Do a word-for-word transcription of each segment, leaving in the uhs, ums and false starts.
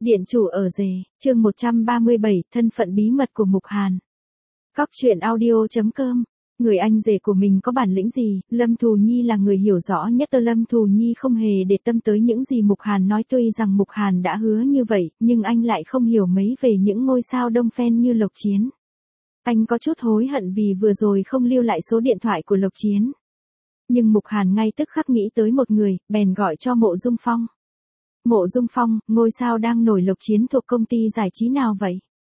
Điện chủ ở rể, chương một trăm ba mươi bảy, thân phận bí mật của Mục Hàn. Góc truyện audio chấm com. Người anh rể của mình có bản lĩnh gì? Lâm Thù Nhi là người hiểu rõ nhất. Tơ Lâm Thù Nhi không hề để tâm tới những gì Mục Hàn nói, tuy rằng Mục Hàn đã hứa như vậy, nhưng anh lại không hiểu mấy về những ngôi sao đông phen như Lộc Chiến. Anh có chút hối hận vì vừa rồi không lưu lại số điện thoại của Lộc Chiến. Nhưng Mục Hàn ngay tức khắc nghĩ tới một người, bèn gọi cho Mộ Dung Phong. Mộ Dung Phong, ngôi sao đang nổi Lộc Chiến thuộc công ty giải trí nào vậy?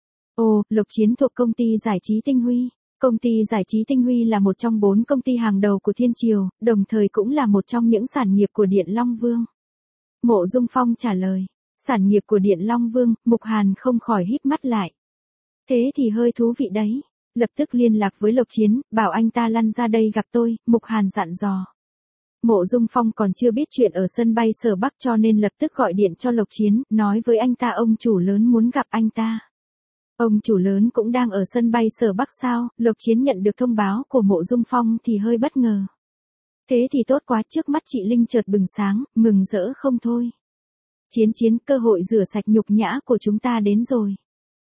Ồ, Lộc Chiến thuộc công ty giải trí Tinh Huy. Công ty giải trí Tinh Huy là một trong bốn công ty hàng đầu của Thiên Triều, đồng thời cũng là một trong những sản nghiệp của Điện Long Vương. Mộ Dung Phong trả lời. Sản nghiệp của Điện Long Vương, Mục Hàn không khỏi híp mắt lại. Thế thì hơi thú vị đấy. Lập tức liên lạc với Lộc Chiến, bảo anh ta lăn ra đây gặp tôi, Mục Hàn dặn dò. Mộ Dung Phong còn chưa biết chuyện ở sân bay Sở Bắc cho nên lập tức gọi điện cho Lộc Chiến, nói với anh ta ông chủ lớn muốn gặp anh ta. Ông chủ lớn cũng đang ở sân bay Sở Bắc sao? Lộc Chiến nhận được thông báo của Mộ Dung Phong thì hơi bất ngờ. Thế thì tốt quá, trước mắt chị Linh chợt bừng sáng, mừng rỡ không thôi. Chiến Chiến, cơ hội rửa sạch nhục nhã của chúng ta đến rồi.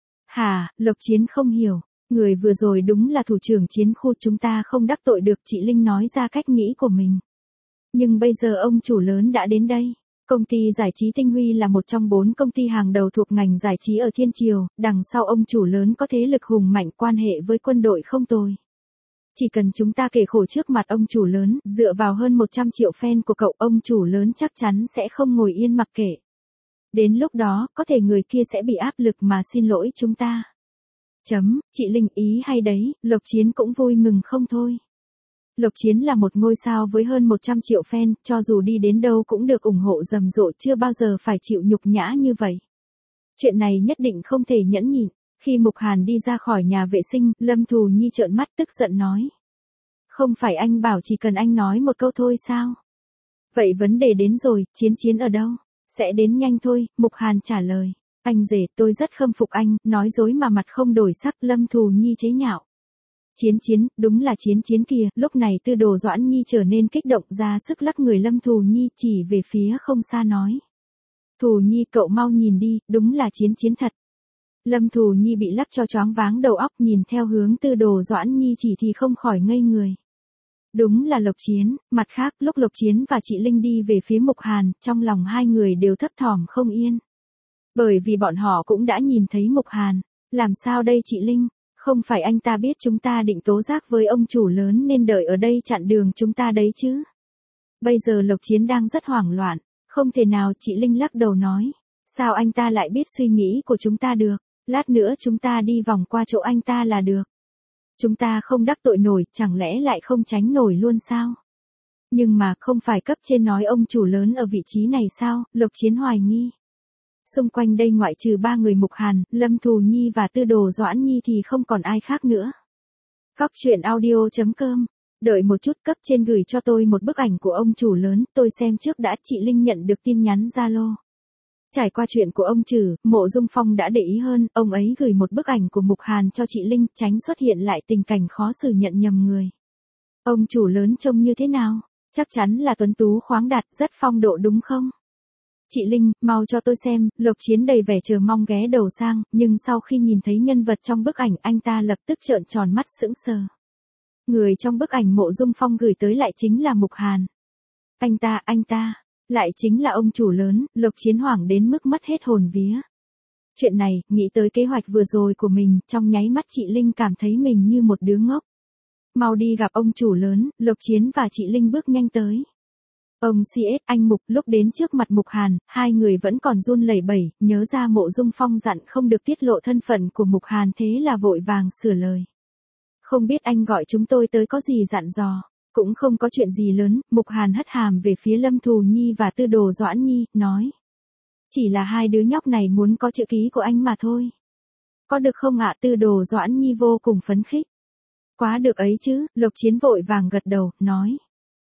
Hả? Lộc Chiến không hiểu. Người vừa rồi đúng là thủ trưởng chiến khu, chúng ta không đắc tội được. Chị Linh nói ra cách nghĩ của mình. Nhưng bây giờ ông chủ lớn đã đến đây. Công ty giải trí Tinh Huy là một trong bốn công ty hàng đầu thuộc ngành giải trí ở Thiên Triều, đằng sau ông chủ lớn có thế lực hùng mạnh, quan hệ với quân đội không tồi. Chỉ cần chúng ta kể khổ trước mặt ông chủ lớn, dựa vào hơn một trăm triệu fan của cậu, ông chủ lớn chắc chắn sẽ không ngồi yên mặc kệ. Đến lúc đó, có thể người kia sẽ bị áp lực mà xin lỗi chúng ta. Chấm, chị Linh ý hay đấy, Lộc Chiến cũng vui mừng không thôi. Lộc Chiến là một ngôi sao với hơn một trăm triệu fan, cho dù đi đến đâu cũng được ủng hộ rầm rộ, chưa bao giờ phải chịu nhục nhã như vậy. Chuyện này nhất định không thể nhẫn nhịn. Khi Mục Hàn đi ra khỏi nhà vệ sinh, Lâm Thù Nhi trợn mắt tức giận nói. Không phải anh bảo chỉ cần anh nói một câu thôi sao? Vậy vấn đề đến rồi, Chiến Chiến ở đâu? Sẽ đến nhanh thôi, Mục Hàn trả lời. Anh rể, tôi rất khâm phục anh, nói dối mà mặt không đổi sắc. Lâm Thù Nhi chế nhạo. Chiến Chiến, đúng là Chiến Chiến kìa. Lúc này Tư Đồ Doãn Nhi trở nên kích động, ra sức lắc người Lâm Thù Nhi, chỉ về phía không xa nói. Thù Nhi, cậu mau nhìn đi, đúng là Chiến Chiến thật. Lâm Thù Nhi bị lắc cho choáng váng đầu óc, nhìn theo hướng Tư Đồ Doãn Nhi chỉ thì không khỏi ngây người. Đúng là Lộc Chiến. Mặt khác, lúc Lộc Chiến và chị Linh đi về phía Mục Hàn, trong lòng hai người đều thấp thỏm không yên. Bởi vì bọn họ cũng đã nhìn thấy Mục Hàn. Làm sao đây chị Linh? Không phải anh ta biết chúng ta định tố giác với ông chủ lớn nên đợi ở đây chặn đường chúng ta đấy chứ? Bây giờ Lộc Chiến đang rất hoảng loạn. Không thể nào, chị Linh lắc đầu nói. Sao anh ta lại biết suy nghĩ của chúng ta được? Lát nữa chúng ta đi vòng qua chỗ anh ta là được. Chúng ta không đắc tội nổi, chẳng lẽ lại không tránh nổi luôn sao? Nhưng mà không phải cấp trên nói ông chủ lớn ở vị trí này sao? Lộc Chiến hoài nghi. Xung quanh đây ngoại trừ ba người Mục Hàn, Lâm Thù Nhi và Tư Đồ Doãn Nhi thì không còn ai khác nữa. Góc truyện audio chấm com. Đợi một chút, cấp trên gửi cho tôi một bức ảnh của ông chủ lớn, tôi xem trước đã. Chị Linh nhận được tin nhắn Zalo. Trải qua chuyện của ông Trử, Mộ Dung Phong đã để ý hơn, ông ấy gửi một bức ảnh của Mục Hàn cho chị Linh, tránh xuất hiện lại tình cảnh khó xử nhận nhầm người. Ông chủ lớn trông như thế nào? Chắc chắn là tuấn tú khoáng đạt, rất phong độ đúng không? Chị Linh, mau cho tôi xem. Lộc Chiến đầy vẻ chờ mong ghé đầu sang, nhưng sau khi nhìn thấy nhân vật trong bức ảnh, anh ta lập tức trợn tròn mắt sững sờ. Người trong bức ảnh Mộ Dung Phong gửi tới lại chính là Mục Hàn. Anh ta, anh ta, lại chính là ông chủ lớn. Lộc Chiến hoảng đến mức mất hết hồn vía. Chuyện này, nghĩ tới kế hoạch vừa rồi của mình, trong nháy mắt chị Linh cảm thấy mình như một đứa ngốc. Mau đi gặp ông chủ lớn. Lộc Chiến và chị Linh bước nhanh tới. Ông xê ét, anh Mục. Lúc đến trước mặt Mục Hàn, hai người vẫn còn run lẩy bẩy, nhớ ra Mộ Dung Phong dặn không được tiết lộ thân phận của Mục Hàn, thế là vội vàng sửa lời. Không biết anh gọi chúng tôi tới có gì dặn dò? Cũng không có chuyện gì lớn. Mục Hàn hất hàm về phía Lâm Thù Nhi và Tư Đồ Doãn Nhi, nói. Chỉ là hai đứa nhóc này muốn có chữ ký của anh mà thôi. Có được không ạ? Tư Đồ Doãn Nhi vô cùng phấn khích. Quá được ấy chứ. Lộc Chiến vội vàng gật đầu, nói.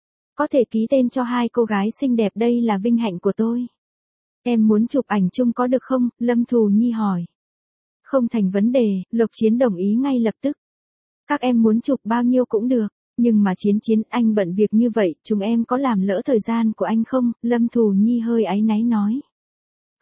Có thể ký tên cho hai cô gái xinh đẹp, đây là vinh hạnh của tôi. Em muốn chụp ảnh chung có được không? Lâm Thù Nhi hỏi. Không thành vấn đề, Lộc Chiến đồng ý ngay lập tức. Các em muốn chụp bao nhiêu cũng được, nhưng mà Chiến Chiến, anh bận việc như vậy, chúng em có làm lỡ thời gian của anh không? Lâm Thù Nhi hơi áy náy nói.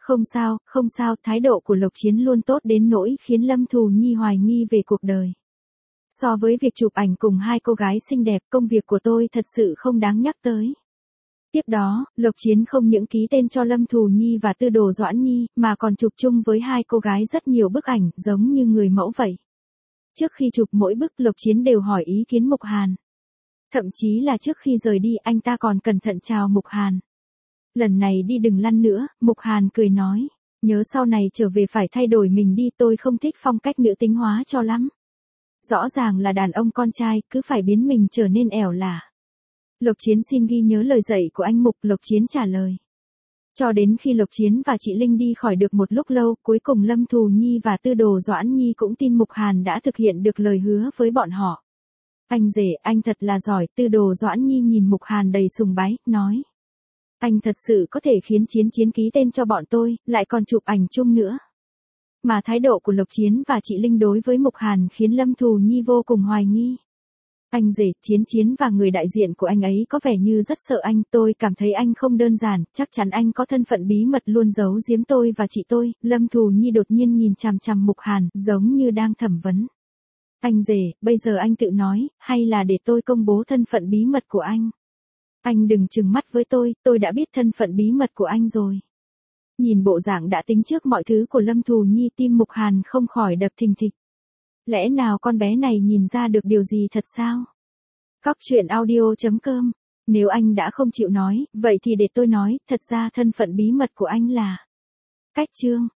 Không sao, không sao, thái độ của Lộc Chiến luôn tốt đến nỗi khiến Lâm Thù Nhi hoài nghi về cuộc đời. So với việc chụp ảnh cùng hai cô gái xinh đẹp, công việc của tôi thật sự không đáng nhắc tới. Tiếp đó, Lộc Chiến không những ký tên cho Lâm Thù Nhi và Tư Đồ Doãn Nhi, mà còn chụp chung với hai cô gái rất nhiều bức ảnh, giống như người mẫu vậy. Trước khi chụp mỗi bức, Lộc Chiến đều hỏi ý kiến Mục Hàn. Thậm chí là trước khi rời đi, anh ta còn cẩn thận chào Mục Hàn. Lần này đi đừng lăn nữa, Mục Hàn cười nói. Nhớ sau này trở về phải thay đổi mình đi, tôi không thích phong cách nữ tính hóa cho lắm. Rõ ràng là đàn ông con trai, cứ phải biến mình trở nên ẻo lả. Lộc Chiến xin ghi nhớ lời dạy của anh Mục, Lộc Chiến trả lời. Cho đến khi Lộc Chiến và chị Linh đi khỏi được một lúc lâu, cuối cùng Lâm Thù Nhi và Tư Đồ Doãn Nhi cũng tin Mục Hàn đã thực hiện được lời hứa với bọn họ. Anh rể, anh thật là giỏi, Tư Đồ Doãn Nhi nhìn Mục Hàn đầy sùng bái, nói. Anh thật sự có thể khiến Chiến Chiến ký tên cho bọn tôi, lại còn chụp ảnh chung nữa. Mà thái độ của Lộc Chiến và chị Linh đối với Mục Hàn khiến Lâm Thù Nhi vô cùng hoài nghi. Anh rể, Chiến Chiến và người đại diện của anh ấy có vẻ như rất sợ anh, tôi cảm thấy anh không đơn giản, chắc chắn anh có thân phận bí mật luôn giấu giếm tôi và chị tôi. Lâm Thù Nhi đột nhiên nhìn chằm chằm Mục Hàn, giống như đang thẩm vấn. Anh rể, bây giờ anh tự nói, hay là để tôi công bố thân phận bí mật của anh? Anh đừng trừng mắt với tôi, tôi đã biết thân phận bí mật của anh rồi. Nhìn bộ dạng đã tính trước mọi thứ của Lâm Thù Nhi, tim Mục Hàn không khỏi đập thình thịch. Lẽ nào con bé này nhìn ra được điều gì thật sao? Cóc truyện audio chấm com. Nếu anh đã không chịu nói, vậy thì để tôi nói, thật ra thân phận bí mật của anh là... Cách chương.